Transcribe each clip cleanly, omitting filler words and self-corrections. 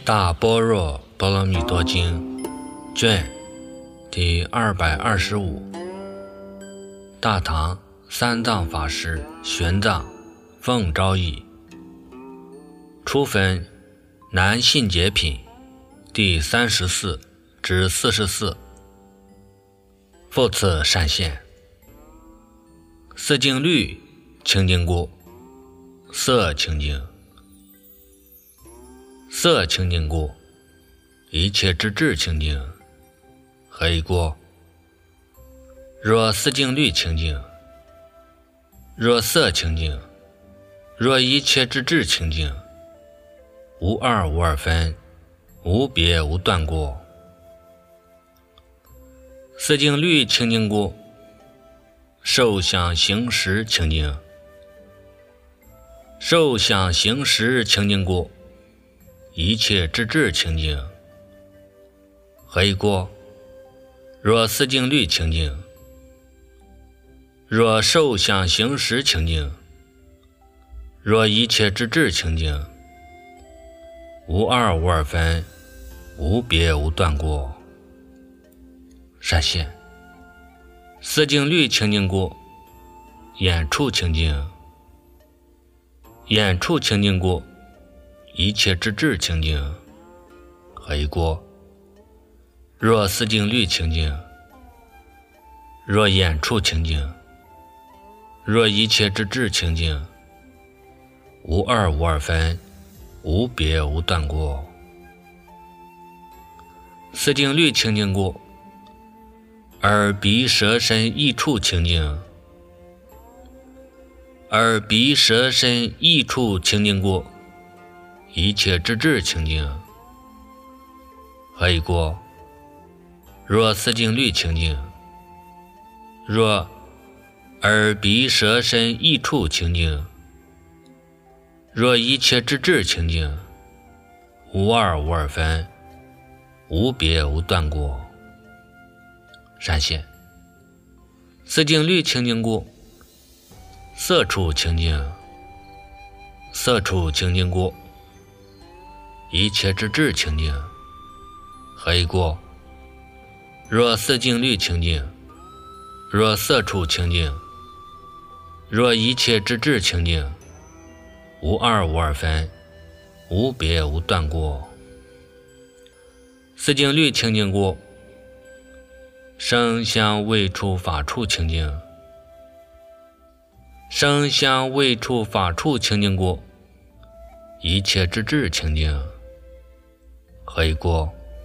大般若波罗蜜多经卷第225，大唐三藏法师玄奘奉诏译，初分南信解品第34至44。复次善现，四境律清净故，色清净。色清净故，一切之智清净。何以故？若四境律清净，若色清净，若一切之智清净，无二无二分，无别无断过。四境律清净故，受想行识清净。受想行识清净故，一切之智清净。何以故？若四境律清净，若受想行识清净，若一切之智清净，无二无二分，无别无断过。善现，四境律清净故，眼处清净。眼处清净故，一切之智清净。何以故？若四境律清净，若眼处清净，若一切之智清净，无二无二分，无别无断过。四境律清净故，耳鼻舌身意处清净。耳鼻舌身意处清净故，一切之智清净。何以故？若四境律清净，若耳鼻舌身意处清净，若一切之智清净，无二无二分，无别无断过。善现，四境律清净故，色处清净。色处清净故，一切之智清净。何以故？若四境律清净，若色处清净，若一切之智清净，无二无二分，无别无断过。四境律清净故，声香味触法处清净。声香味触法处清净故，一切之智清净。何以故？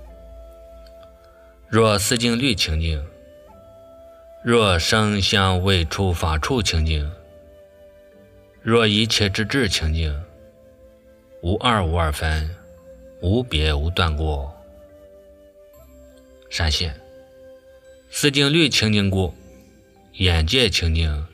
若四境律清净，若声香味触法处清净，若一切之智清净，无二无二分，无别无断过。善现，四境律清净故，眼界清净。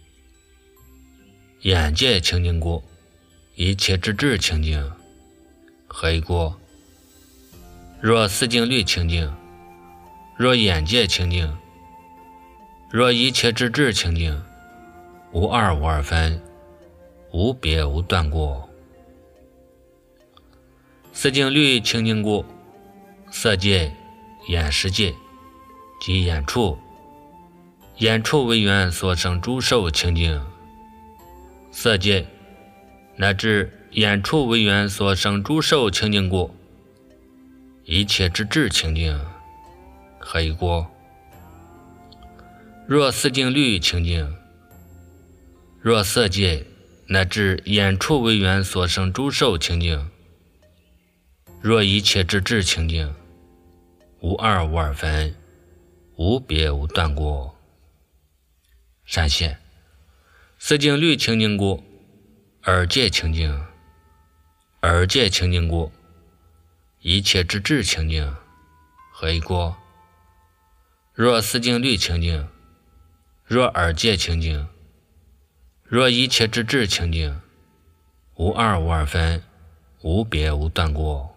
眼界清净故，一切之智清净。何以故？若四境律清净，若眼界清净，若一切之智清净，无二无二分，无别无断过。四境律清净故，色界、眼识界及眼处，眼处为缘所生诸受清净。色界乃至眼处为缘所生诸受清净故，一切之智清净。何以故？若四境律清净，若色界乃至眼处为缘所生诸受清净，若一切之智清净，无二无二分，无别无断过。善现，四境律清净故，耳界清净。耳界清净故，一切之智清净。何以故？若四境律清净，若耳界清净，若一切之智清净，无二无二分，无别无断过。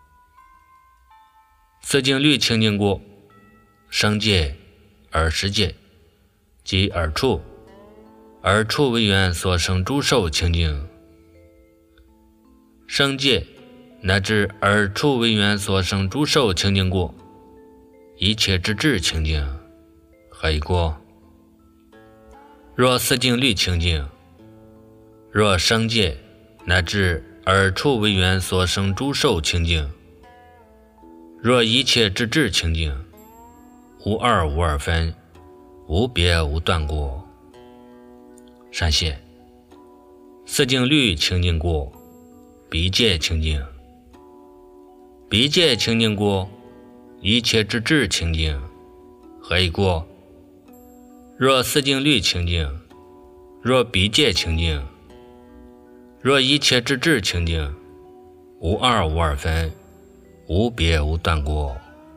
四境律清净故，声界、耳识界及耳处，耳处为缘所生诸受清净。声界乃至耳触为缘所生诸受清净故，一切之智清净，何以故？若四境律清净，若生界乃至耳触为缘所生诸受清净，若一切之智清净，无二无二分，无别无断故。善谢。四境律清净故，鼻界清净。鼻界清净故，一切之智清净，何以故？若四境律清净，若鼻界清净，若一切之智清净，无二无二分，无别无断故。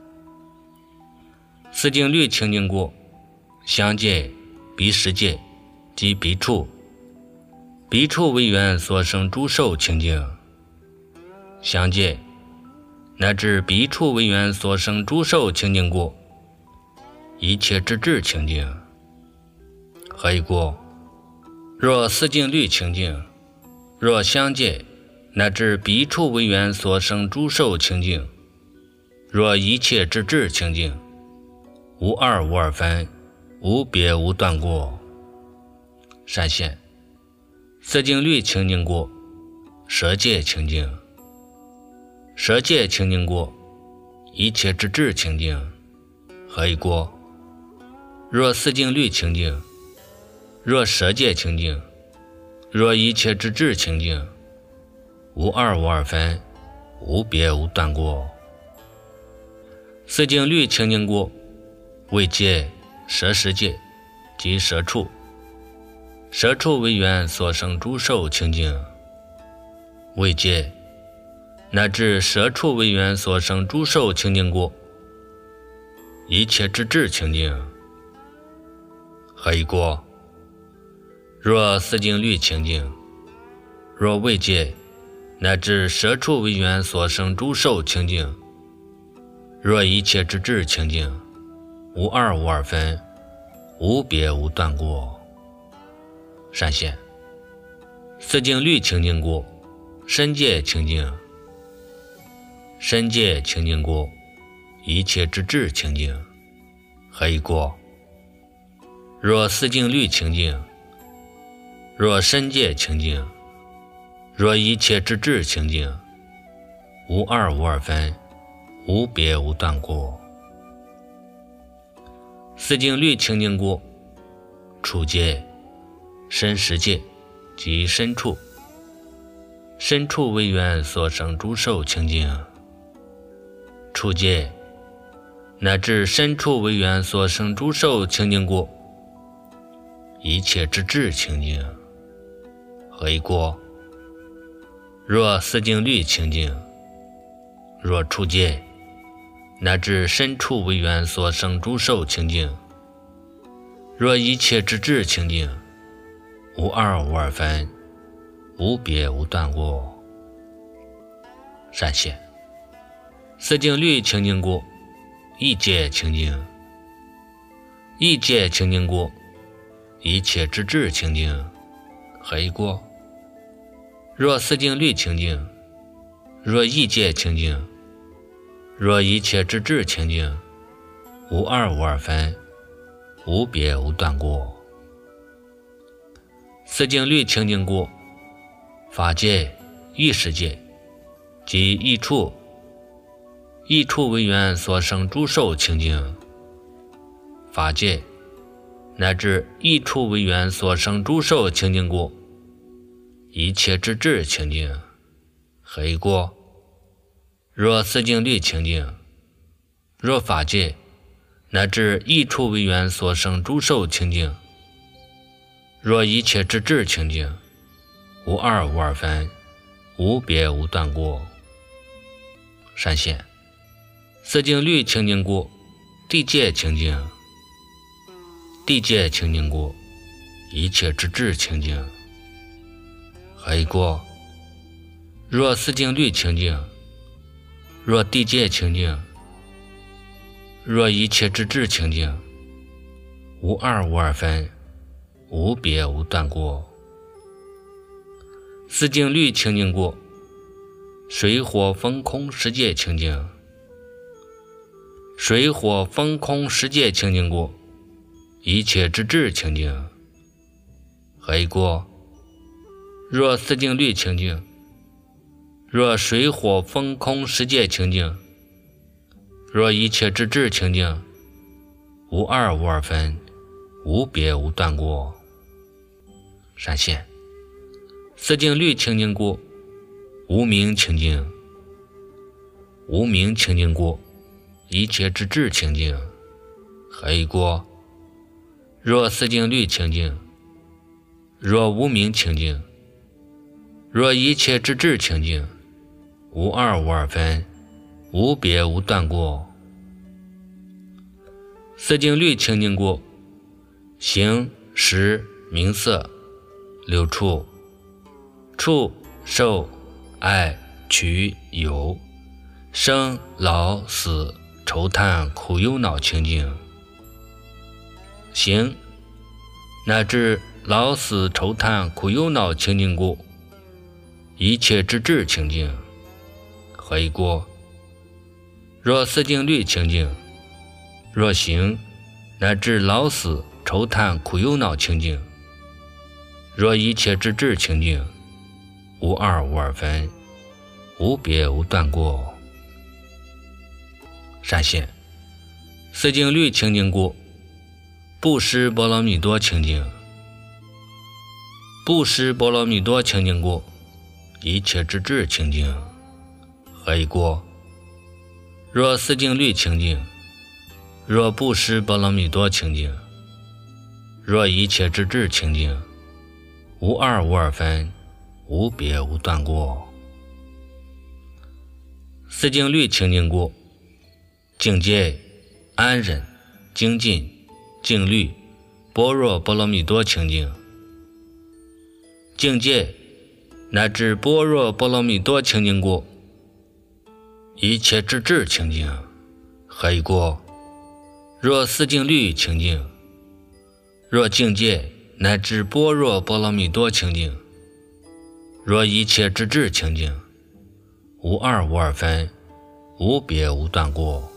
四境律清净故，相界、鼻识界及鼻触，鼻触为缘所生诸受清净，相界乃至鼻触为缘所生诸受清净故，一切之智清净，何以故？若四境律清净，若相界乃至鼻触为缘所生诸受清净，若一切之智清净，无二无二分，无别无断故。善现。四境律清净故，舌界清净。舌界清净故，一切之智清净，何以故？若四境律清净，若舌界清净，若一切之智清净，无二无二分，无别无断故。四境律清净故，为界、舌识界及舌触，舌触为缘所生诸受清净，为界乃至舌触为缘所生诸受清净故，一切之智清净，何以故？若四境律清净，若为界乃至舌触为缘所生诸受清净，若一切之智清净，无二无二分，无别无断故。善现。四境律清净故，身界清净。身界清净故，一切之智清净，何以故？若四境律清净，若身界清净，若一切之智清净，无二无二分，无别无断故。四境律清净故，触界、身识界及身触，身触为缘所生诸受清净，触界乃至身触为缘所生诸受清净故，一切之智清净，何以故？若四境律清净，若触界乃至身触为缘所生诸受清净，若一切之智清净，无二无二分，无别无断故。善现。四境律清净故，意界清净。意界清净故，一切之智清净，何以故？若四境律清净，若意界清净，若一切之智清净，无二无二分，无别无断故。四境律清净故，法界、意识界及意触，意触为缘所生诸受清净，法界乃至意触为缘所生诸受清净故，一切之智清净，何以故？若四境律清净，若法界乃至意触为缘所生诸受清净，若一切之智清净，无二无二分，无别无断故。善现。四境律清净故，地界清净。地界清净故，一切之智清净，何以故？若四境律清净，若地界清净，若一切之智清净，无二无二分，无别无断故。四境律清净故， 水火风空世界清净，水火风空世界清净过，一切之智清净。还过，若四境律清净，若水火风空世界清净，若一切之智清净，无二无二分，无别无断过。闪现四境律清净过，无明清净，无明清净过，一切之智清净。还过，若四境律清净，若无明清净，若一切之智清净，无二无二分，无别无断过。四境律清净过，形识名色六处，触受爱取有，生老死愁叹苦忧恼清净。形乃至老死愁叹苦忧恼清净过，一切之智清净。还过，若四境律清净，若形乃至老死愁叹苦忧恼清净，若一切之智清净，无二无二分，无别无断过。闪现四境律清净过，布施波罗蜜多清净，布施波罗蜜多清净过，一切之智清净。还过，若四境律清净，若布施波罗蜜多清净，若一切之智清净，无二无二分，无别无断过。四境律清净过，境界安忍精进静虑般若波罗蜜多清净，境界乃至般若波罗蜜多清净过，一切之智清净。还过，若四境律清净，若境界乃至般若波罗蜜多清净，若一切之智清净，无二无二分，无别无断过。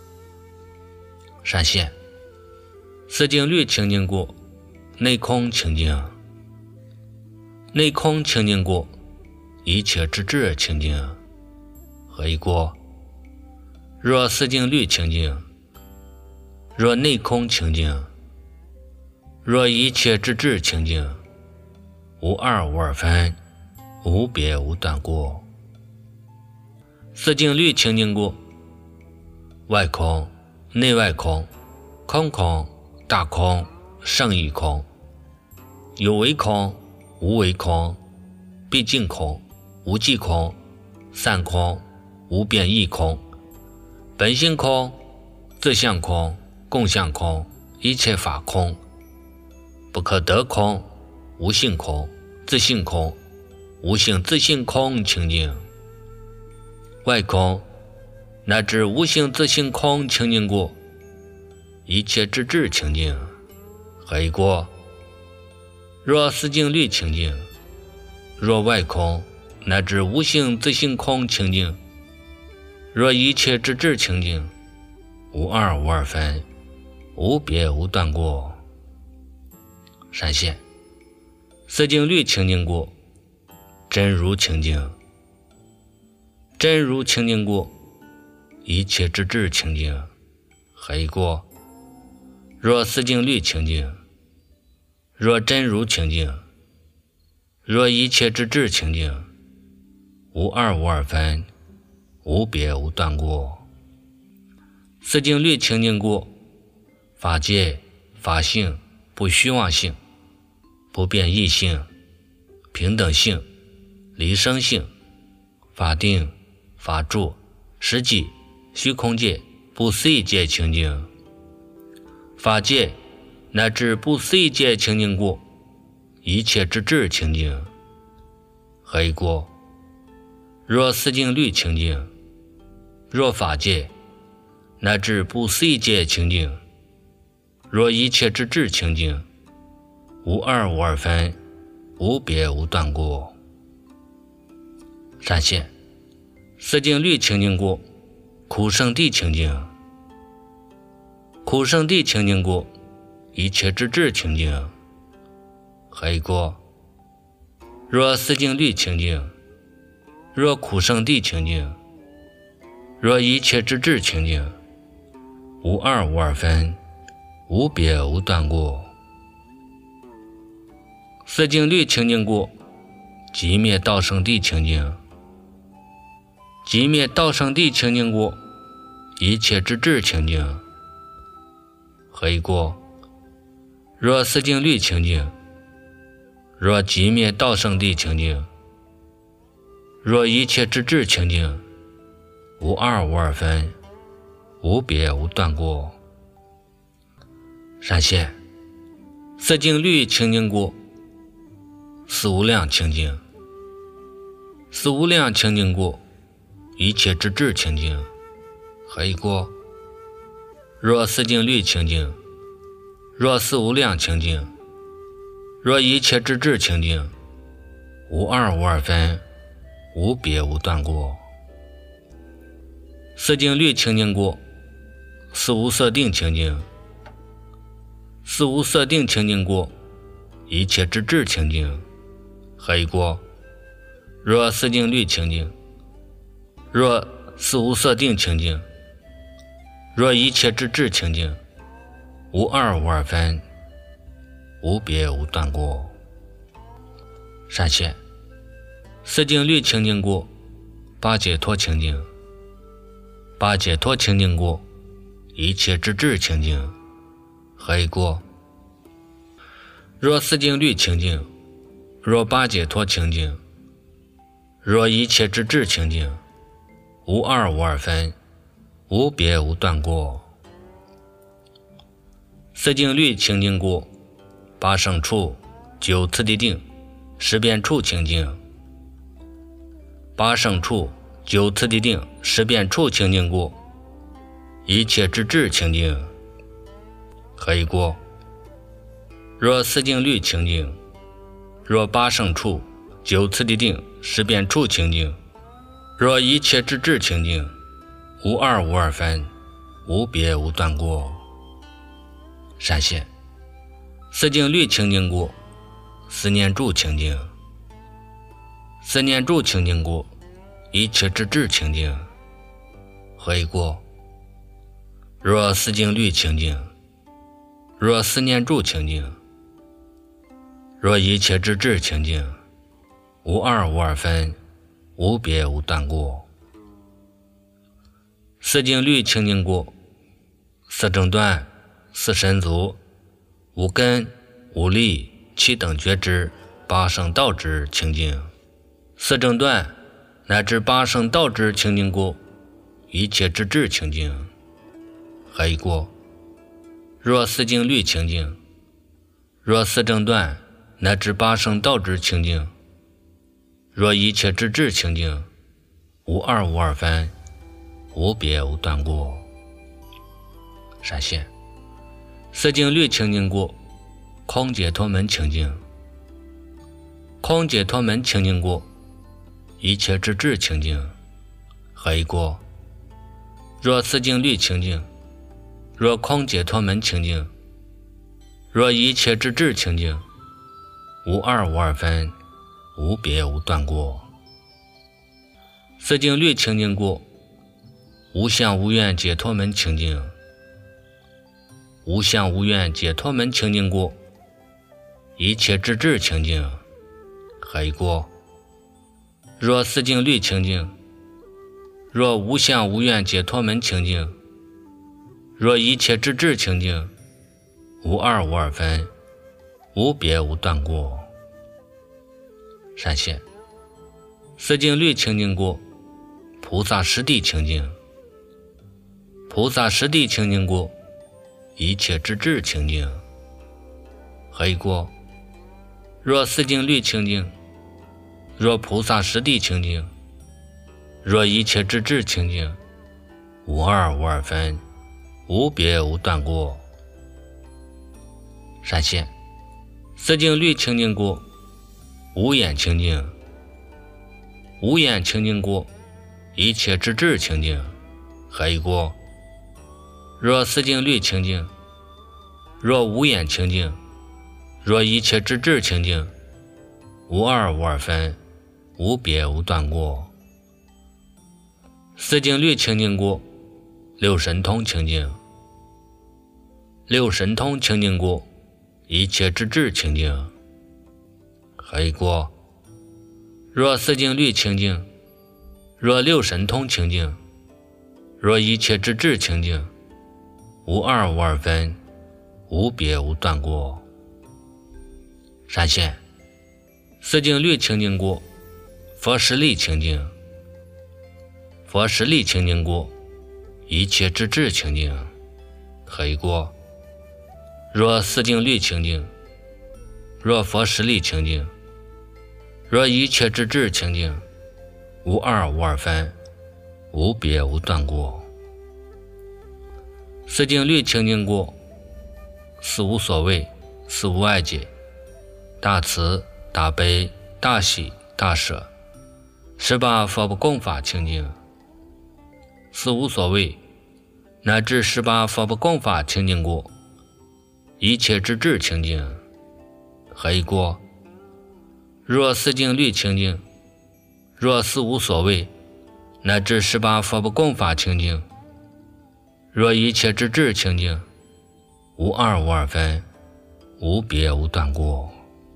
闪现四境律清净过，内空清净，内空清净过，一切之智清净。还过，若四境律清净，若内空清净，若一切之智清净，无二无二分，无别无断过。四境律清净过，外空内外空，空空大空胜义空，有为空无为空，毕竟空无际空，散空无变异空，本性空自相空共相空，一切法空，不可得空无性空自性空，无性自性空清净。外空乃至无性自性空清净过，一切之智清净。还过，若四境律清净，若外空乃至无性自性空清净，若一切之智清净，无二无二分，无别无断过。闪现四境律清净过，真如清净，真如清净过，一切之智清净。还过，若四境律清净，若真如清净，若一切之智清净，无二无二分，无别无断过。四境律清净过，法界法性不虚妄性，不变异性，平等性，离生性，法定法住实际虚空界不思议界清净。法界乃至不思议界清净过，一切之智清净。还过，若四境律清净，若法界乃至不思议界清净，若一切之智清净，无二无二分，无别无断过。闪现四净律清净过，苦圣谛清净。苦圣谛清净过，一切之智清净。还有一个，若四净律清净，若苦圣谛清净，若一切之智清净，无二无二分，无别无断过。四净律清净过，寂灭道圣谛清净。寂灭道圣谛清净过，一切之智清净。还有一个，若四净律清净，若寂灭道圣谛清净，若一切之智清净，无二无二分，无别无断过。闪现四净律清净过，四无量清净。四无量清净过，一切之智清净。还有一个，若四净律清净，若四无量清净，若一切之智清净，无二无二分，无别无断过。四净律清净过，四无色定清净。四无色定清净过，一切之智清净。还有一个，若四净律清净，若四无色定清净，若一切之智清净，无二无二分，无别无断过。闪现四净律清净过，八解脱清净。八解脱清净过，一切之智清净。还有一个，若四净律清净，若八解脱清净，若一切之智清净，无二无二分，无别无断过。四净律清净过，八圣处，九次第定，十遍处清净。八圣处，九次第定，十遍处清净过，一切之智清净。还有一个，若四净律清净，若八圣处，九次第定，十遍处清净，若一切之智清净，无二无二分，无别无断过。闪现四净律清净过，四念住清净。四念住清净过，一切之智清净。还有一个，若四净律清净，若四念住清净，若一切之智清净，无二无二分，无别无断过。四净律清净过，四正断，四神足，五根，五力，七等觉知，八圣道知清净。四正断乃至八圣道知清净过，一切之智清净。还有一个，若四净律清净，若四正断乃至八圣道知清净，若一切之智清净，无二无二分，无别无断过。闪现四净律清净过，空解脱门清净。空解脱门清净过，一切之智清净。还有一个，若四净律清净，若空解脱门清净，若一切之智清净，无二无二分，无别无断过。四净律清净过，无相无愿解脱门清净。无相无愿解脱门清净过，一切之智清净。还有一个，若四净律清净，若无相无愿解脱门清净，若一切之智清净，无二无二分，无别无断过。闪现四净律清净过，菩萨实地清净。菩萨实地清净过，一切之智清净。还有一个，若四净律清净，若菩萨实地清净，若一切之智清净，无二无二分，无别无断过。闪现四净律清净过，无眼清净。无眼清净过， 一切之智清净。何以故？若四境律清净，若无眼清净，若一切之智清净，无二无二分，无别无断过。四境律清净故，六神通清净。六神通清净故，一切之智清净。何以故？若四境律清净，若六神通清净，若一切之智清净，无二无二分，无别无断过。闪现四境律清净故，佛实力清净。佛实力清净故，一切之智清净。何以故？若四境律清净，若佛实力清净，若一切之智清净，无二无二分，无别无断过。四境律清净故，四无所谓，四无碍解，大慈大悲大喜大舍，18佛不共法清净。四无所谓，乃至18佛不共法清净故，一切之智清净。何以故？若四境律清净，若四无所谓，乃至18佛不共法清净，若一切之智清净，无二无二分，无别无断过。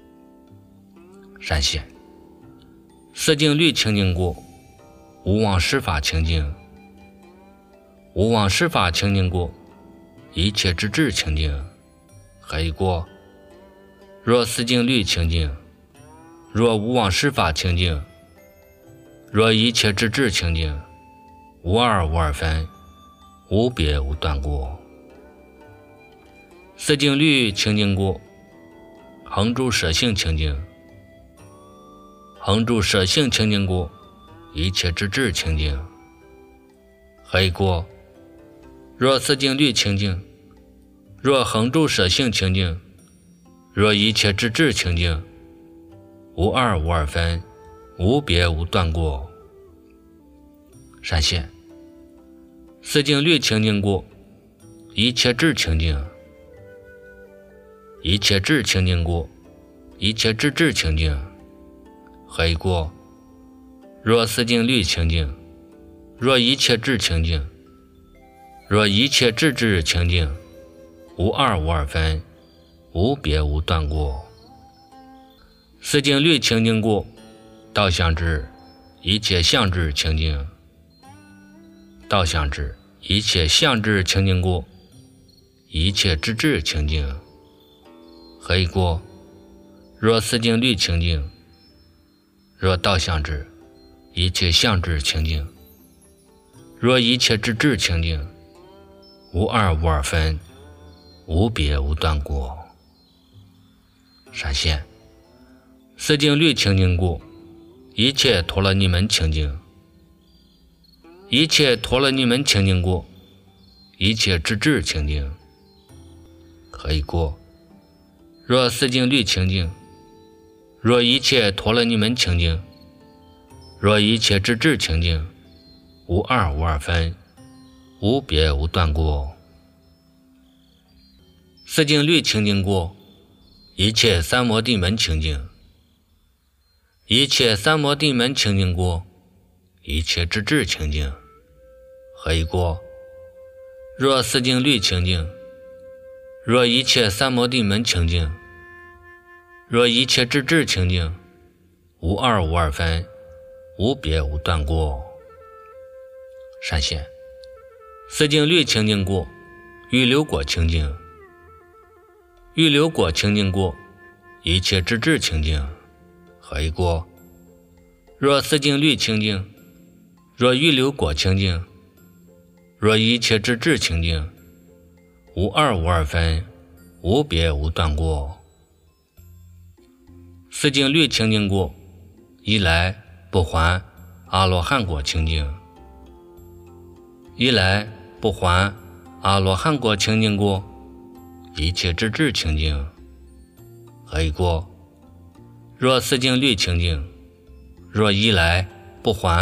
闪现四境律清净故，无妄施法清净。无妄施法清净故，一切之智清净。何以故？若四境律清净，若无妄施法清净，若一切之智清净，无二无二分，无别无断过。四境律清净故，恒住舍性清净。恒住舍性清净故，一切之智清净。何以故？若四境律清净，若恒住舍性清净，若一切之智清净，无二无二分，无别无断过。闪现四境律清净故，一切智清净。一切智清净故，一切之智清净。何以故？若四境律清净，若一切智清净，若一切智智清净，无二无二分，无别无断过。四境律清净故，道相智，一切相智清净。道相智，一切相智清净故，一切之智清净。何以故？若四境律清净，若道相智，一切相智清净，若一切之智清净，无二无二分，无别无断过。闪现四境律清净故，一切陀罗尼门清净。一切陀罗尼门清净故，一切之智清净。何以故？若四境律清净，若一切陀罗尼门清净，若一切之智清净，无二无二分，无别无断过。四境律清净故，一切三摩地门清净。一切三摩地门清净故，一切之智清净。何以故？若四境律清净，若一切三摩地门清净，若一切之智清净，无二无二分，无别无断过。闪现四境律清净故，欲流果清净。欲流果清净故，一切之智清净。何以故？若四境律清净，若欲流果清净，若一切之智清净，无二无二分，无别无断过。四境律清净故，一来不还阿罗汉果清净。一来不还阿罗汉果清净故，一切之智清净。何以故？若四境律清净，若一来不还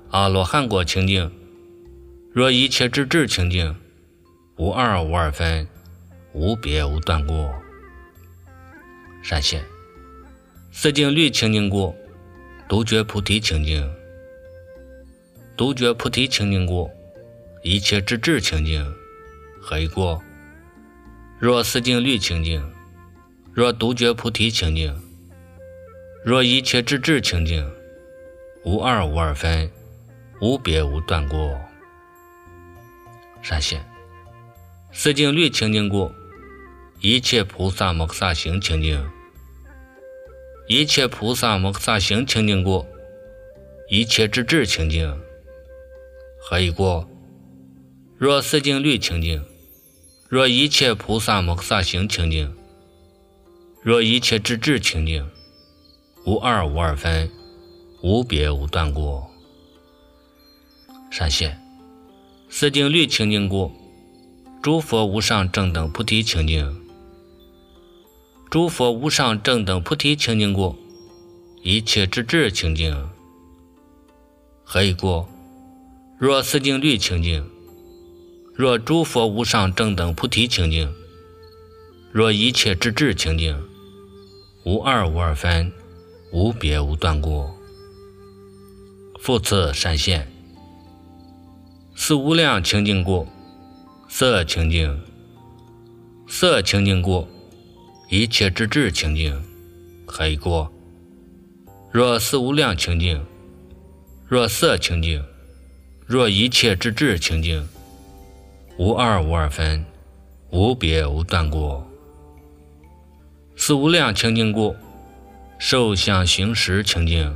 阿罗汉果清净。若一切之智清净，无二无二分，无别无断过。闪现四境律清净过，独觉菩提清净。独觉菩提清净过，一切之智清净，何以过？若四境律清净，若独觉菩提清净，若一切之智清净，无二无二分，无别无断过。闪现四境律清净过，一切菩萨摩诃萨行清净。一切菩萨摩诃萨行清净过，一切之智清净，何以过？若四境律清净，若一切菩萨摩诃萨行清净，若一切之智清净，无二无二分，无别无断过。闪现四境律清净过，诸佛无上正等菩提清净。诸佛无上正等菩提清净过，一切之智清净，何以过？若四境律清净，若诸佛无上正等菩提清净，若一切之智清净，无二无二分，无别无断过。复次闪现四无量清净过，色清净。色清净过，一切之智清净，何以过？若四无量清净，若色清净，若一切之智清净，无二无二分，无别无断过。四无量清净过，受想行识清净。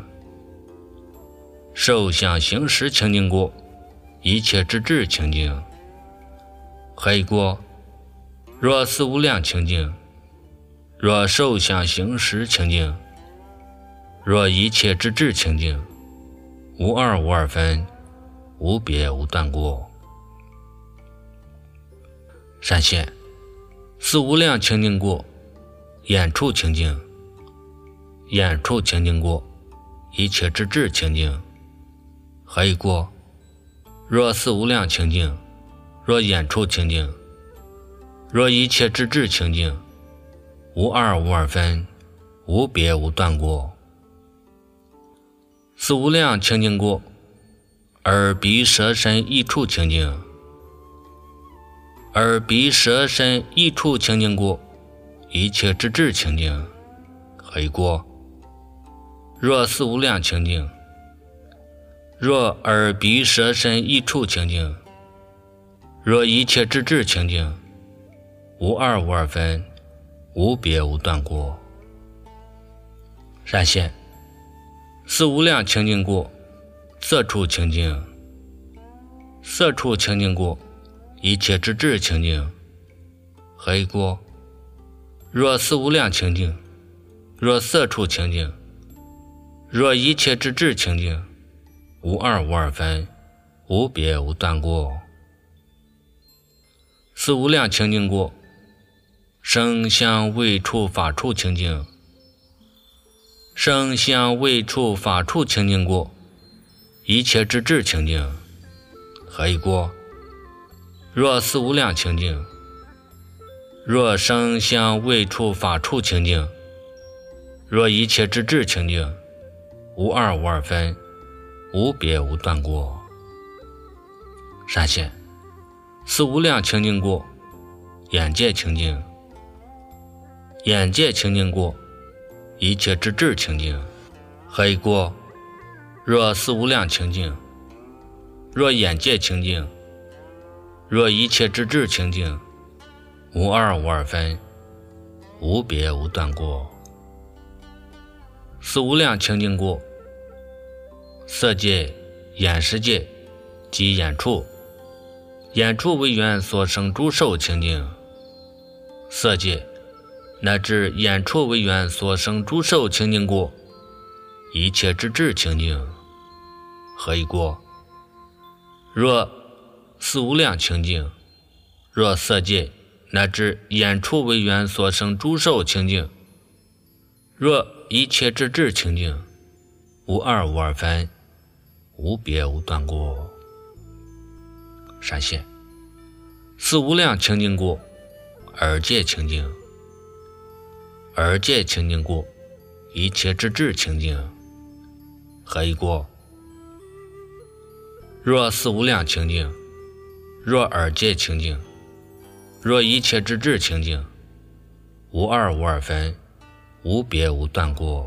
受想行识清净过，一切之智清净，何以过？若四无量清净，若受想行识清净，若一切之智清净，无二无二分，无别无断过。闪现四无量清净过，眼处清净。眼处清净过，一切之智清净，何以过？若四无量清净，若眼处清净，若一切之智清净，无二无二分，无别无断过。四无量清净过，耳鼻舌身意处清净。耳鼻舌身意处清净过，一切之智清净，何以过？若四无量清净，若耳鼻舌身意处清净，若一切之智清净，无二无二分，无别无断过。闪现四无量清净过，色处清净。色处清净过，一切之智清净，何以过？若四无量清净，若色处清净，若一切之智清净，无二无二分，无别无断过。四无量清净过，声香味触法处清净。声香味触法处清净过，一切之智清净，何以过？若四无量清净，若声香味触法处清净，若一切之智清净，无二无二分，无别无断过。闪现四无量清净过，眼界清净。眼界清净过，一切之智清净，何以过？若四无量清净，若眼界清净，若一切之智清净，无二无二分，无别无断过。四无量清净过，色界、眼识界及眼处。眼处为缘所生诸受清净。色界乃至眼处为缘所生诸受清净过，一切之智清净，何以过？若四无量清净，若色界乃至眼处为缘所生诸受清净，若一切之智清净，无二无二分， 无别无断过。闪现四无量清净过，二界清净，二界清净过，一切之智清净，何以过？若四无量清净，若二界清净，若一切之智清净，无二无二分，无别无断过。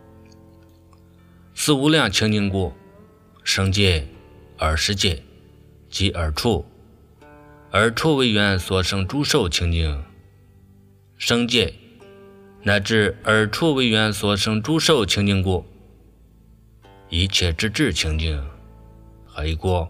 四无量清净过，生界、二世界即二处，二处为缘所生诸受清净，生界乃至二处为缘所生诸受清净过，一切之智清净，何以过？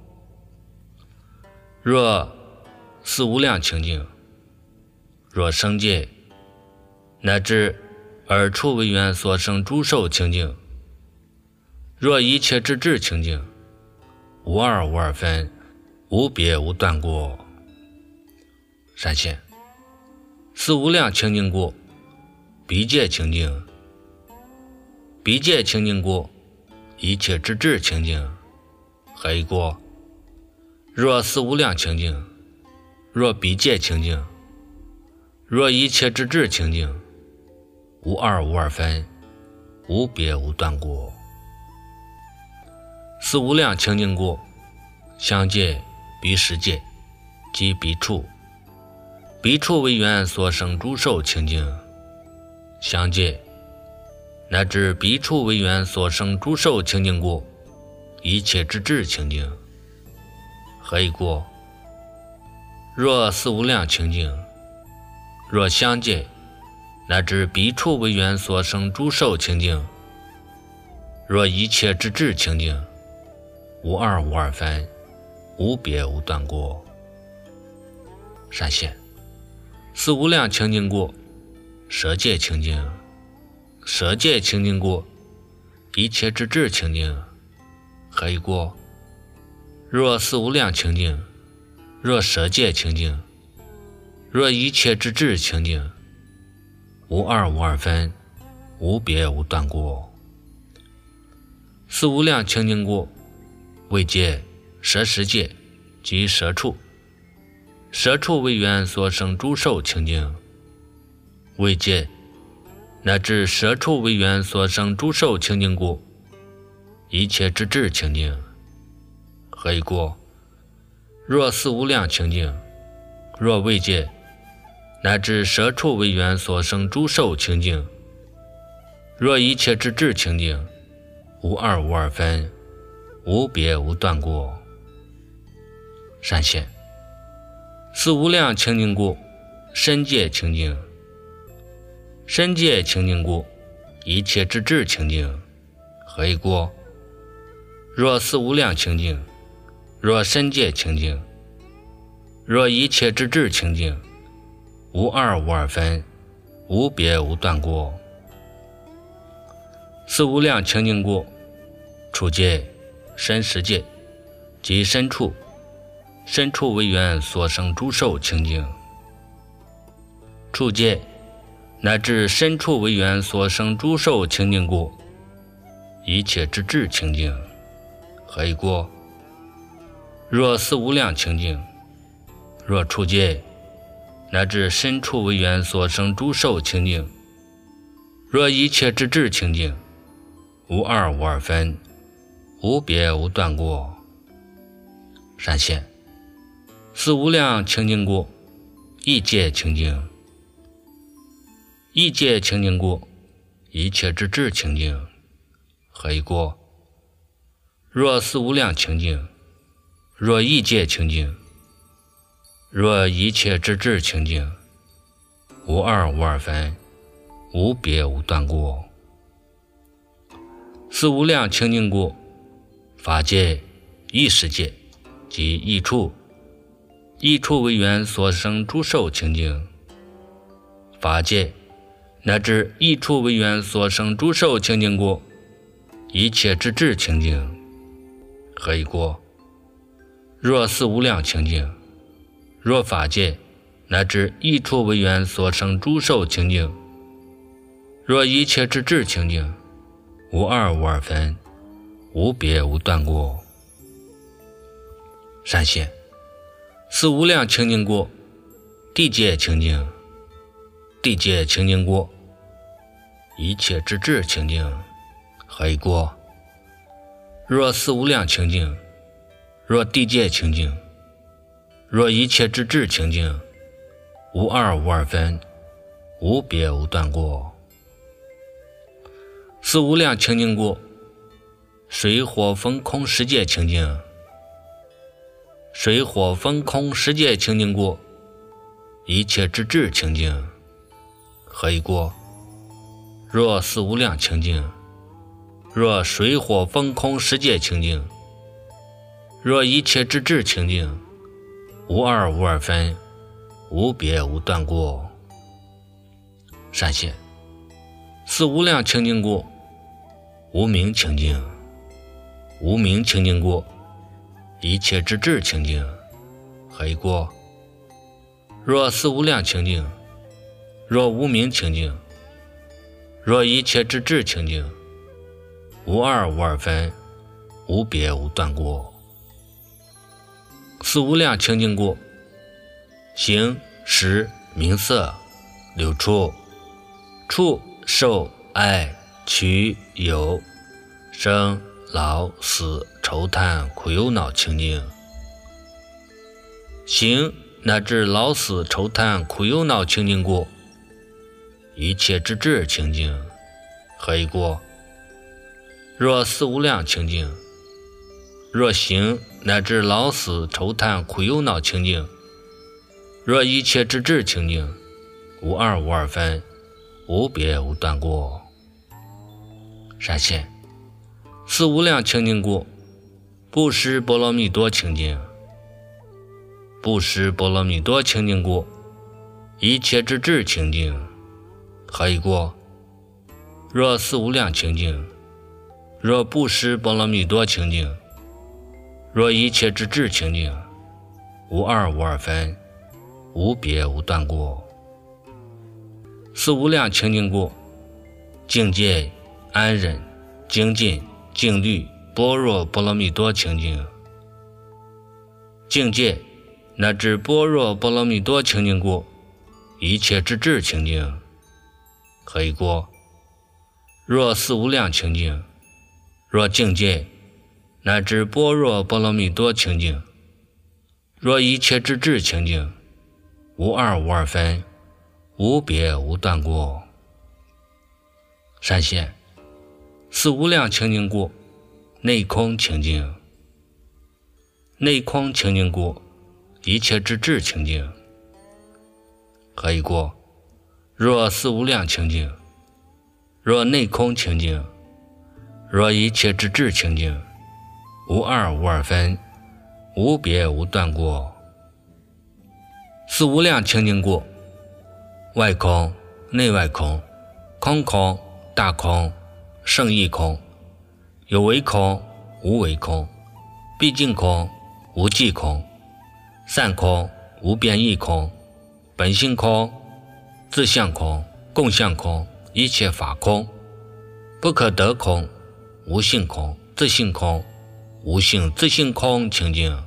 若四无量清净，若生界乃至二处为缘所生诸受清净，若一切之智清净，无二无二分，无别无断过。闪现四无量清净过，彼界清净，彼界清净过，一切之智清净，何以过？若四无量清净，若彼界清净，若一切之智清净，无二无二分，无别无断过。四无量清净过，相界、彼十界即彼处，彼处为缘所生诸受清净，相界乃至彼处为缘所生诸受清净过，一切之智清净，何以过？若四无量清净，若相界乃至彼处为缘所生诸受清净，若一切之智清净，无二无二分，无别无断过。闪现四无量清净过，舍界清净，舍界清净过，一切之智清净，何以过？若四无量清净，若舍界清净，若一切之智清净，无二无二分，无别无断过。四无量清净过，为界、舍十界即舍处，舍处为缘所生诸受清净，为界乃至舍处为缘所生诸受清净过，一切之智清净，何以过？若四无量清净，若为界乃至舍处为缘所生诸受清净，若一切之智清净，无二无二分，无别无断过。闪现四无量清净过，身界清净，身界清净过，一切之智清净，何以过？若四无量清净，若身界清净，若一切之智清净，无二无二分，无别无断过。四无量清净过，处界、身十界即身处，身处为缘所生诸受清净，处界乃至身处为缘所生诸受清净过，一切之智清净，何以过？若四无量清净，若处界乃至身处为缘所生诸受清净，若一切之智清净，无二无二分，无别无断过。闪现四无量清净过，异界清净，异界清净过，一切之智清净，何以过？若四无量清净，若异界清净，若一切之智清净，无二无二分，无别无断过。四无量清净过，法界、异世界即异处，异处为缘所生诸受清净，法界乃至异处为缘所生诸受清净过，一切之智清净，何以过？若四无量清净，若法界乃至异处为缘所生诸受清净，若一切之智清净，无二无二分，无别无断过。 闪现四无量清净过，地界清净，地界清净过，一切之智清净，何以过？若四无量清净，若地界清净，若一切之智清净，无二无二分，无别无断过。四无量清净过，水火风空世界清净，水火风空世界清净过，一切之智清净，何以过？若四无量清净，若水火风空世界清净，若一切之智清净，无二无二分，无别无断过。闪现四无量清净过，无明清净，无明清净过，一切之智清净，何以过？若四无量清净，若无明清净，若一切之智清净，无二无二分，无别无断过。四无量清净过，形识名色六处，触受爱取有生老死愁叹苦忧恼清净，行乃至老死愁叹苦忧恼清净过，一切之智清净，何以过？若四无量清净，若行乃至老死愁叹苦忧恼清净，若一切之智清净，无二无二分，无别无断过。闪现四无量清净过，布施波罗蜜多清净，布施波罗蜜多清净过，一切之智清净，何以过？若四无量清净，若布施波罗蜜多清净，若一切之智清净，无二无二分，无别无断过。四无量清净过，境界安忍精进静虑般若波罗蜜多清净，境界乃至般若波罗蜜多清净过，一切之智清净，何以过？若四无量清净，若境界乃至般若波罗蜜多清净，若一切之智清净，无二无二分，无别无断过。闪现四无量清净过，内空清净，内空清净过，一切之智清净，何以过？若四无量清净，若内空清净，若一切之智清净，无二无二分，无别无断过。四无量清净过，外空内外空，空空大空胜义空，有为空无为空，毕竟空无际空，散空无变异空，本性空自相空共相空，一切法空，不可得空无性空自性空，无性自性空清净。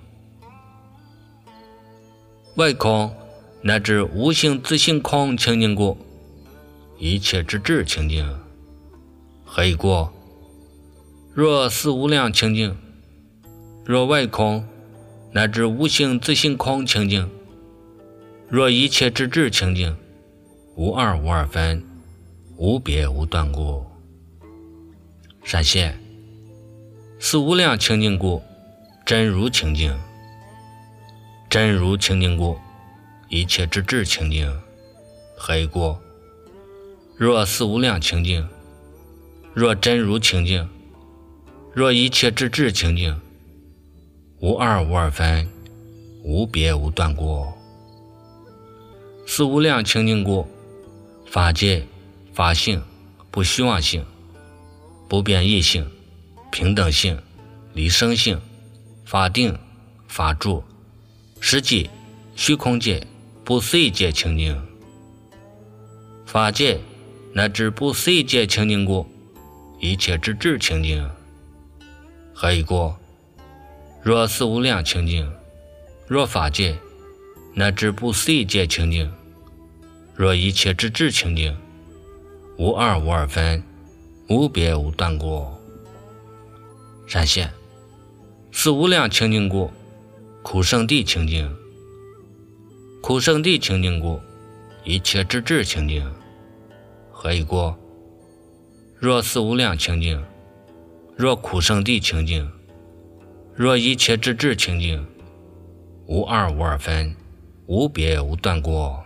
外空乃至无性自性空清净过，一切之智清净，何以过？若四无量清净，若外空乃至无性自性空清净，若一切之智清净，无二无二分，无别无断过。闪现四无量清净过，真如清净，真如清净过，一切之智清净，何以过？若四无量清净，若真如清净，若一切之智清净，无二无二分，无别无断过。四无量清净过，法界法性不虚妄性，不变异性，平等性，离生性，法定法住，实际虚空界不思议界清净，法界乃至不思议界清净过，一切之智清净，何以过？若四无量清净， 若法界乃至不思议界清净，若一切之智清净，无二无二分，无别无断过。闪现四无量清净故，苦圣地清净，苦圣地清净故，一切之智清净。何以过？若四无量清净，若苦圣地清净，若一切之智清净，无二无二分，无别无断过。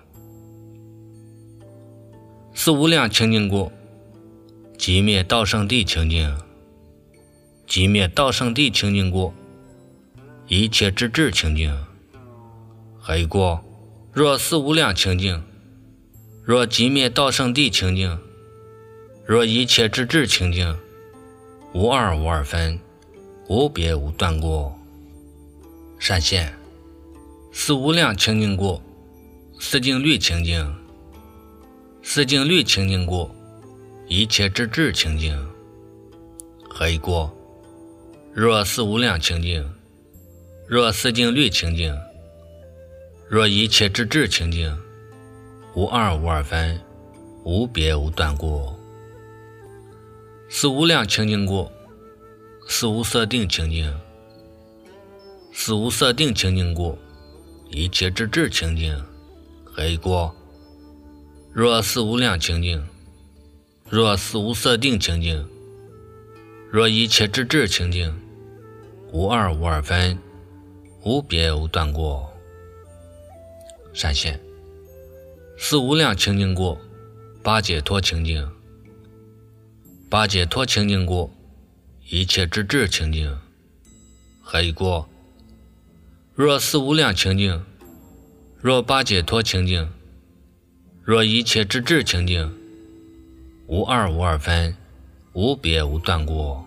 四无量清净故，即灭道圣地清净，即灭道圣地清净故，一切之智清净。何以过？若四无量清净，若即灭道圣地清净，若一切之智清净，无二无二分，无别无断过。闪现四无量清净故，四净律清净，四净律清净故，一切之智清净。何以过？若四无量清净，若四净律清净，若一切之智清净，无二无二分，无别无断过。四无量清净故，四无色定清净，四无色定清净故，一切之智清净。何以过？若四无量清净，若四无色定清净，若一切之智清净，无二无二分，无别无断过。闪现四无量清净故，八解脱清净，八解脱清净故，一切之智清净。何以过？若四无量清净，若八解脱清净，若一切之智清净，无二无二分，无别无断过。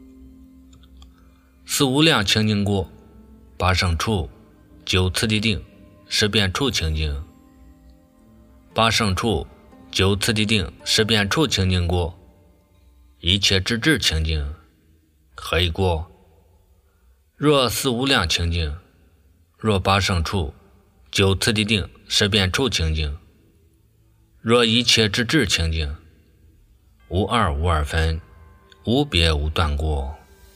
四无量清净故，八圣处，九次第定，十遍处清净，八圣处，九次第定，十遍处清净故，一切之智清净。何以过？若四无量清净，若八圣处，九次第定，十遍处清净，若一切之智清净，无二无二分，无别无断过。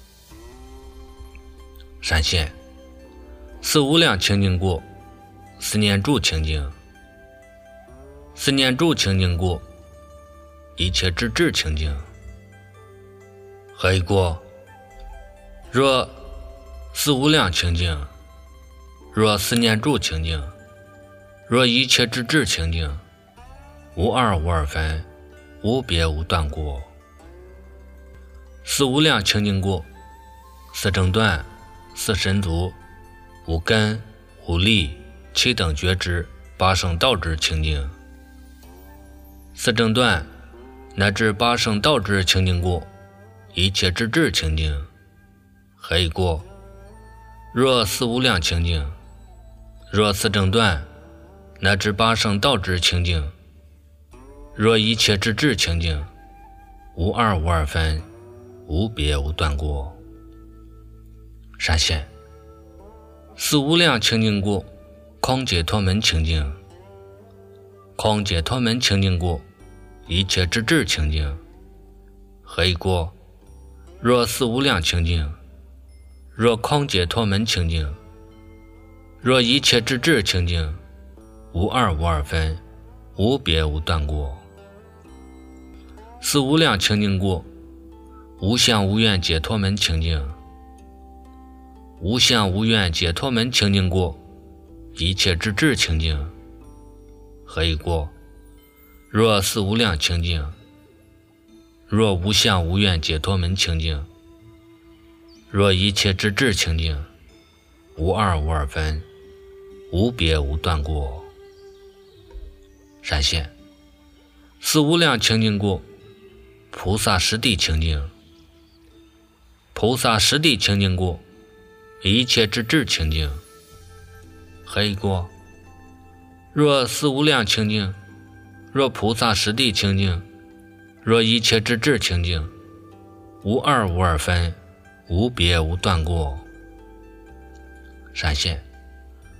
闪现四无量清净故，四念住清净，四念住清净故，一切之智清净。何以过？若四无量清净，若四念住清净，若一切之智清净，无二无二分，无别无断过。四无量清净故，四正断，四神足，五根，五力，七等觉知，八圣道之清净。四正断乃至八圣道之清净故，一切之智清净。何以过？若四无量清净，若四正断乃至八圣道之清净，若一切之智清净，无二无二分，无别无断过。闪现四无量清净故，空解脱门清净，空解脱门清净故，一切之智清净。何以过？若四无量清净，若空解脱门清净，若一切之智清净，无二无二分，无别无断过。四无量清净故，无相无愿解脱门清净，无相无愿解脱门清净故，一切之智清净。何以过？若四无量清净，若无相无愿解脱门清净，若一切之智清净，无二无二分，无别无断过。闪现四无量清净故，菩萨实地清净，菩萨实地清净故，一切之智清净。何以过？若四无量清净，若菩萨实地清净，若一切之智清净，无二无二分，无别无断过。闪现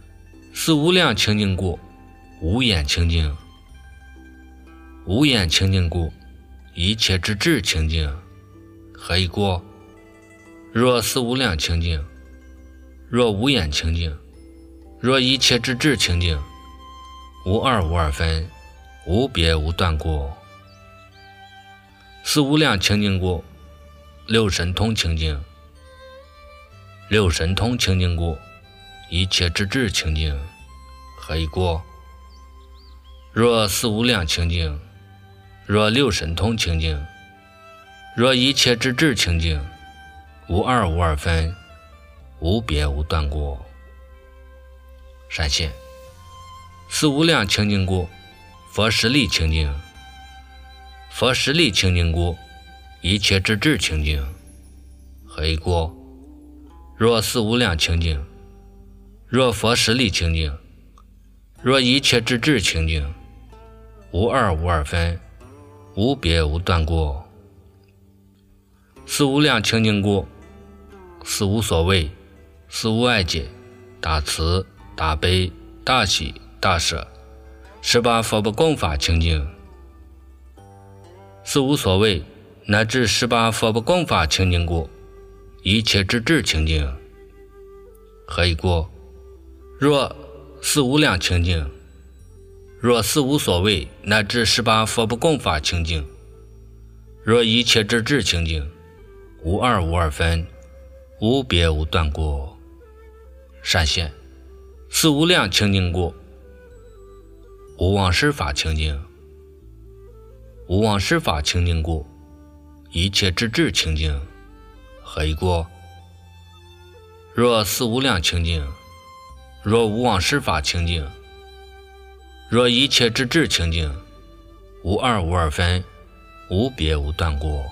四无量清净故，无眼清净。无眼清净故，一切之智清净。何以故？若四无量清净，若无眼清净，若一切之智清净，无二无二分，无别无断过。四无量清净故，六神通清净。六神通清净故，一切之智清净。何以故？若四无量清净，若六神通清净，若一切之智清净，无二无二分，无别无断过。闪现四无量清净故，佛实力清净。佛实力清净故，一切之智清净。何以故？若四无量清净，若佛实力清净，若一切之智清净，无二无二分，无别无断过。四无量清净故，四无所谓，四无碍解，大慈大悲大喜大舍，十八佛不共法清净。四无所谓乃至十八佛不共法清净故，一切之智清净。何以故？若四无量清净，若四无所谓乃至十八佛不共法清净，若一切之智清净，无二无二分，无别无断过。闪现四无量清净故，无妄施法清净。无妄施法清净故，一切之智清净。何以故？若四无量清净，若无妄施法清净，若一切之智清净，无二无二分，无别无断过。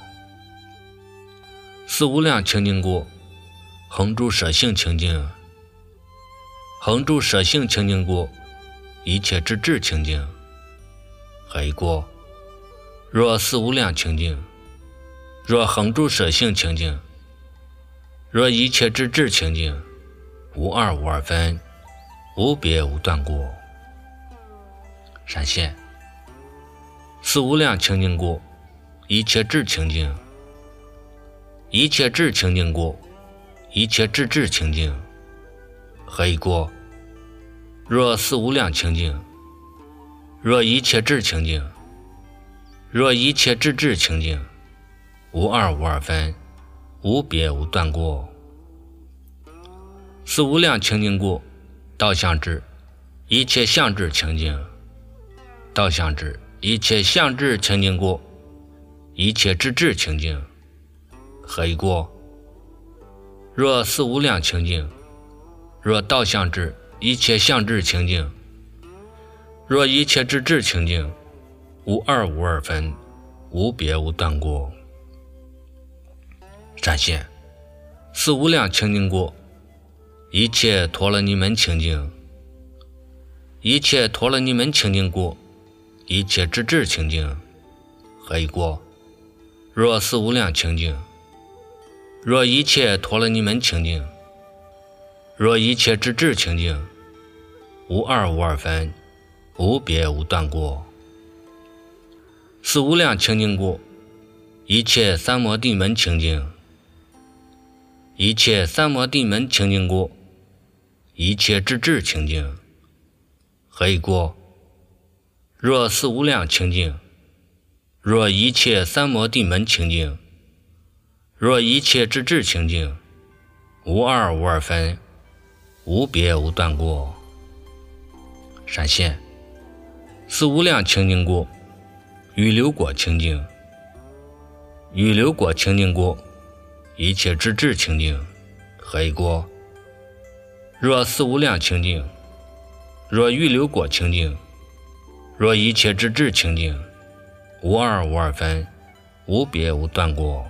四无量清净故，恒住舍性清净。恒住舍性清净故，一切之智清净。何以故？若四无量清净，若恒住舍性清净，若一切之智清净，无二无二分，无别无断过。闪现四无量清净故，一切智清净。一切智清净故，一切智智清净。何以故？若四无量清净，若一切智清净，若一切智智清净，无二无二分，无别无断过。四无量清净故，道相智，一切相智清净。道相智，一切相智清净故，一切智智清净。何以故？若四无量清净，若道相智，一切相智清净，若一切智智清净，无二无二分，无别无断过。闪现四无量清净故，一切陀罗尼门清净。一切陀罗尼门清净故，一切智智清净。何以故？若四无量清净，若一切陀罗尼门清净，若一切智智清净，无二无二分，无别无断过。四无量清净故，一切三摩地门清净。一切三摩地门清净故，一切智智清净。何以故？若四无量清净，若一切三摩地门清净，若一切智智清净，无二无二分，无别无断过。闪现四无量清净故，预流果清净。预流果清净故，一切智智清净。何以故？若四无量清净，若预流果清净，若一切智智清净，无二无二分，无别无断过。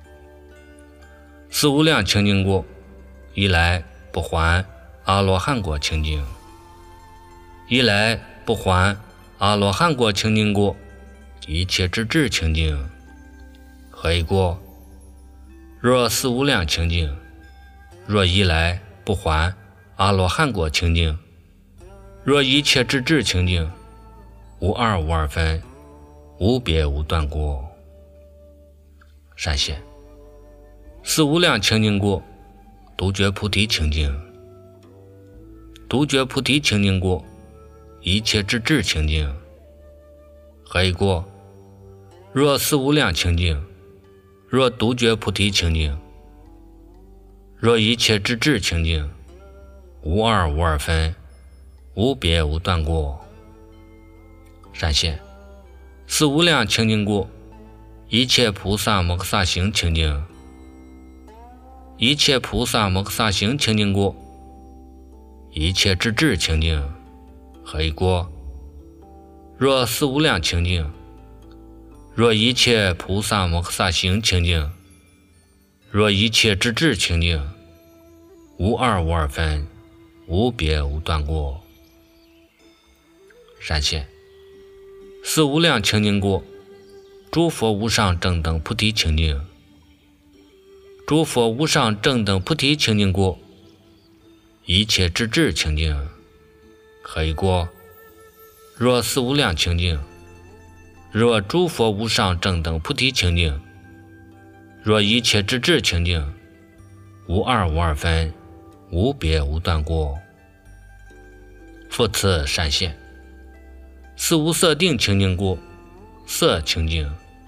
四无量清净故，一来不还阿罗汉果清净。一来不还阿罗汉果清净故，一切智智清净。何以故？若四无量清净，若一来不还阿罗汉果清净， 若一切之智清净，无二无二分，无别无断过。闪现四无量清净过，独觉菩提清净。独觉菩提清净过，一切之智清净。何以过？若四无量清净，若独觉菩提清净，若一切之智清净，无二无二分，无别无断过。闪现四无量清净过，一切菩萨摩诃萨行清净。一切菩萨摩诃萨行清净过，一切之智清净。何以过？若四无量清净，若一切菩萨摩诃萨行清净，若一切之智清净，无二无二分，无别无断过。闪现四无量清净过，诸佛无上正等菩提清净。诸佛无上正等菩提清净过，一切之智清净。何以过？若四无量清净，若诸佛无上正等菩提清净，若一切之智清净，无二无二分，无别无断过。复次闪现四无色定清净过，色清净。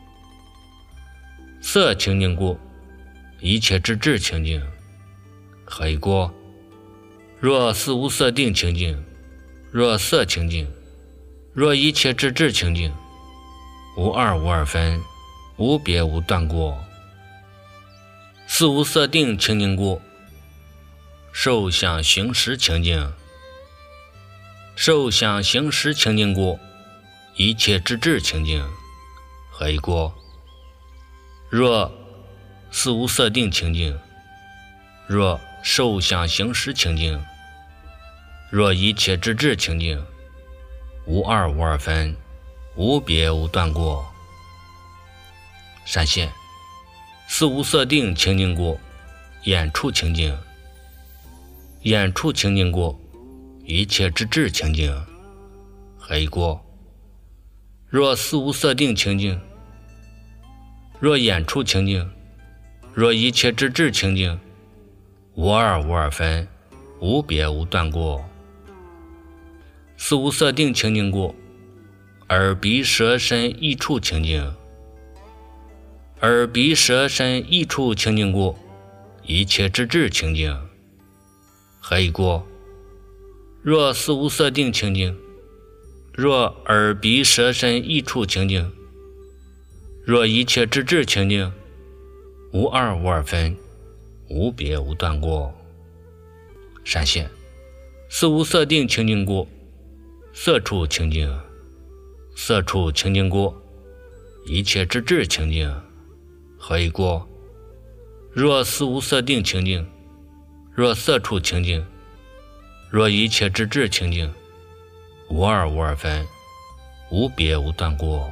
色清净过，一切之智清净。何以过？若四无色定清净，若色清净，若一切之智清净，无二无二分，无别无断过。四无色定清净过，受想行识清净。受想行识清净过，一切之智清净。何以过？若四无色定清净，若受想行识清净，若一切之智清净，无二无二分，无别无断过。闪现四无色定清净过，眼处清净。眼处清净过，一切之智清净。何以过？若四无色定清净，若眼处清净，若一切之智清净，无二无二分，无别无断过。四无色定清净过，耳鼻舌身意处清净。耳鼻舌身意处清净过，一切之智清净。何以过？若四无色定清净，若耳鼻舌身意处清净，若一切之智清净，无二无二分，无别无断过。闪现四无色定清净过，色处清净。色处清净过，一切之智清净。何以过？若四无色定清净，若色处清净，若一切之智清净，无二无二分，无别无断过。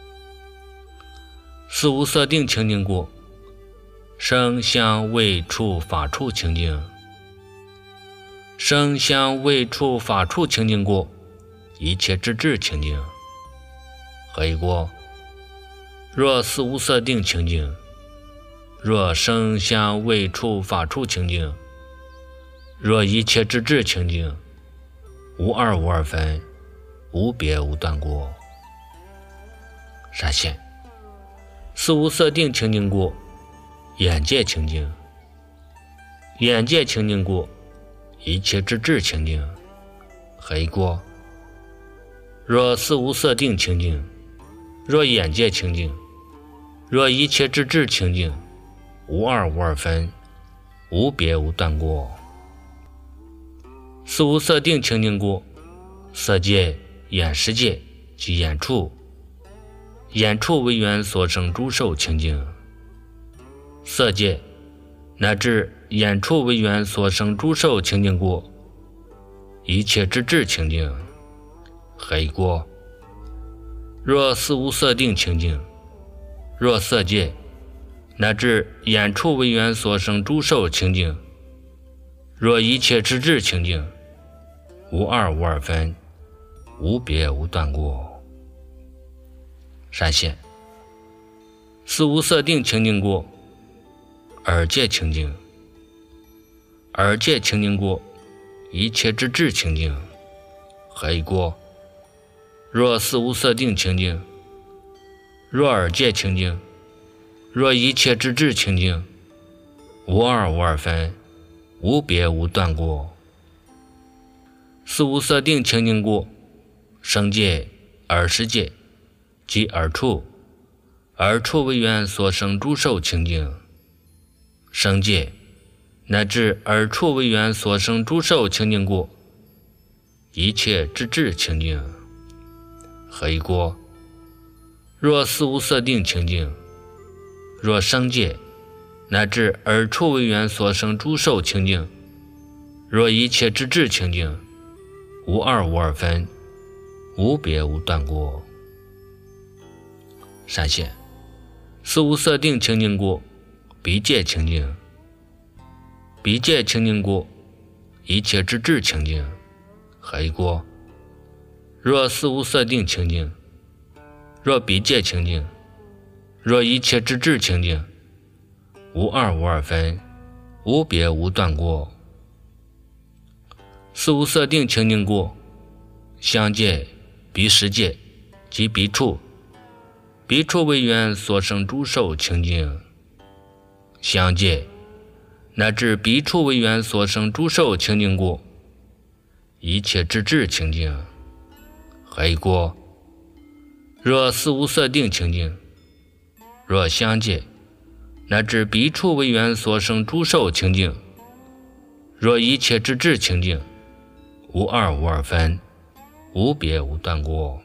四无色定清净过，声香味触法处清净。声香味触法处清净过，一切之智清净。何以过？若四无色定清净，若声香味触法处清净，若一切之智清净，无二无二分，无别无断过。闪现四无色定清净过，眼界清净。眼界清净过，一切之智清净。何以过？若四无色定清净，若眼界清净，若一切之智清净，无二无二分，无别无断过。四无色定清净过，色界、眼识界及眼处。眼处为缘所生诸受清净。色界乃至眼处为缘所生诸受清净过，一切之智清净。何以过？若四无色定清净，若色界乃至眼处为缘所生诸受清净，若一切之智清净， 无二无二分，无别无断过。闪现四无色定清净过，二界清净，二界清净过，一切之智清净，何以过？若四无色定清净，若二界清净，若一切之智清净，无二无二分，无别无断过。四无色定清净过，生界、二世界即二处，二处为缘所生诸受清净，生界乃至二处为缘所生诸受清净过，一切之智清净，何以过？若四无色定清净，若生界乃至二处为缘所生诸受清净，若一切之智清净，无二无二分，无别无断过。闪现四无色定清净过，彼界清净，彼界清净过，一切之智清净，何以过？若四无色定清净，若彼界清净，若一切之智清净，无二无二分，无别无断过。四无色定清净过，相界、彼十界及彼处，彼处为缘所生诸受清净，相界乃至彼处为缘所生诸受清净过，一切之智清净，何以过？若四无色定清净，若相界乃至彼处为缘所生诸受清净，若一切之智清净，无二无二分，无别无断过。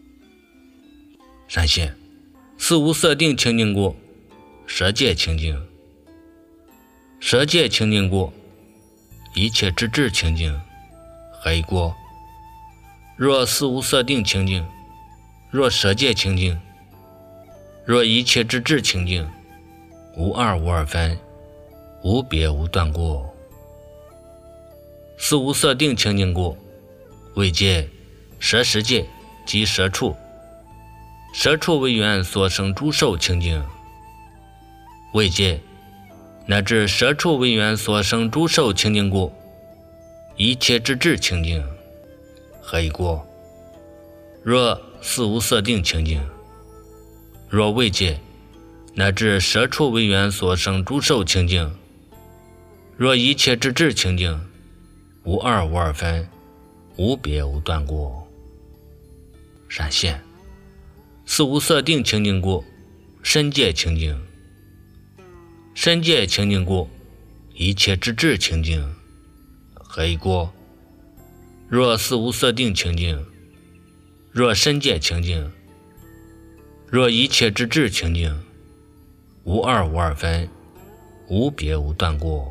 闪现四无色定清净过，舍界清净，舍界清净过，一切之智清净，何以过？若四无色定清净，若舍界清净，若一切之智清净，无二无二分，无别无断过。四无色定清净过，为界、舍十界及舍处，舍处为缘所生诸受清净，为界乃至舍处为缘所生诸受清净过，一切之智清净，何以过？若四无色定清净，若为界乃至舍处为缘所生诸受清净，若一切之智清净，无二无二分，无别无断过。闪现四无色定清净过，身界清净，身界清净过，一切之智清净，何以过？若四无色定清净，若身界清净，若一切之智清净，无二无二分，无别无断过。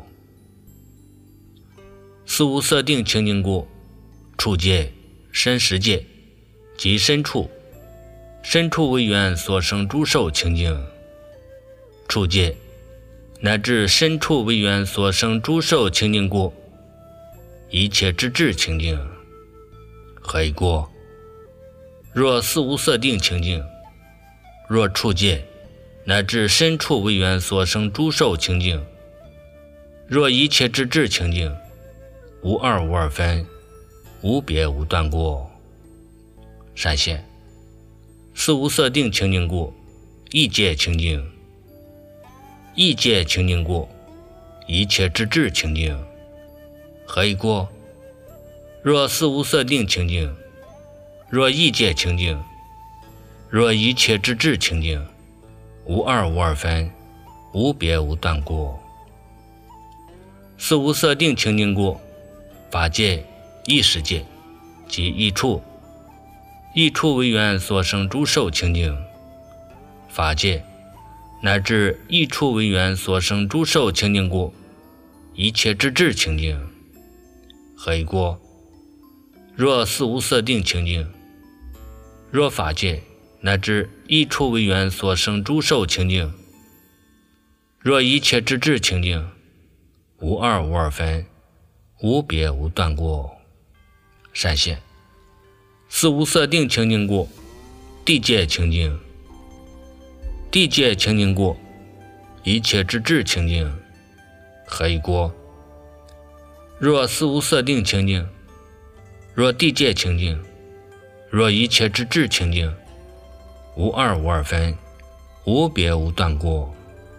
四无色定清净过，处界、身十界及身处，身处为缘所生诸受清净，处界乃至身处为缘所生诸受清净过，一切之智清净，何以过？若四无色定清净，若处界乃至身处为缘所生诸受清净，若一切之智清净，无二无二分，无别无断过。闪现四无色定清净过，意界清净，意界清净过，一切之智清净，何以过？若四无色定清净，若意界清净，若一切之智清净，无二无二分，无别无断过。四无色定清净过，法界、意识界及意处，意处为缘所生诸受清净，法界乃至意处为缘所生诸受清净过，一切之智清净，何以过？若四无色定清净，若法界乃至意处为缘所生诸受清净，若一切之智清净，无二无二分，无别无断过。 闪现。事无设定情境过，地界情境。地界情境过，一切之智情境，何以过？若事无设定情境，若地界情境，若一切之智情境，无二无二分，无别无断过。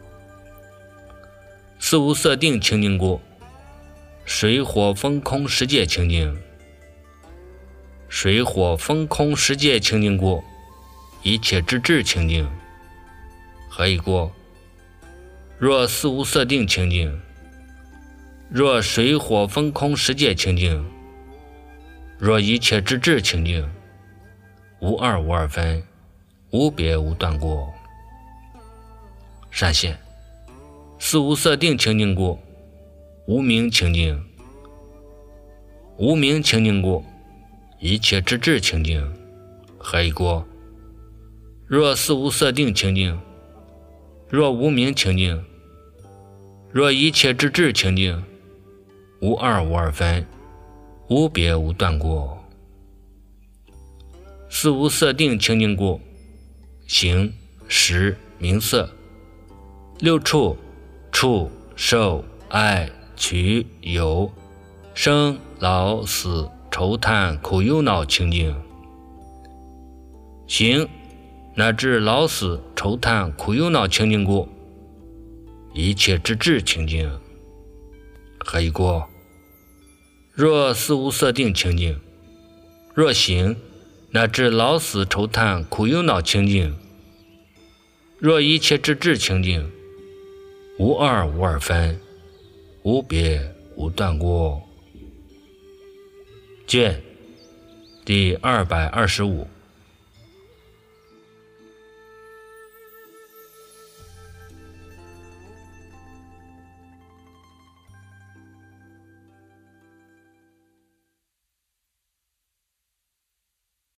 事无设定情境过，水火风空世界情境。水火风空世界情境过，一切之智情境，何以过？若事无设定情境，若水火风空世界情境，若一切之智情境，无二无二分，无别无断过。闪现。事无设定情境过，无明情境。无明情境过，一切之智情境，何以过？若事无设定情境，若无明情境，若一切之智情境，无二无二分，无别无断过。事无设定情境过，形识名色六处触受爱取有生老死愁叹苦忧恼情境。形乃至老死愁叹苦忧恼情境过，一切之智情境，何以过？若事无设定情境，若形乃至老死愁叹苦忧恼情境，若一切之智情境，无二无二分，无别无断过。卷第225。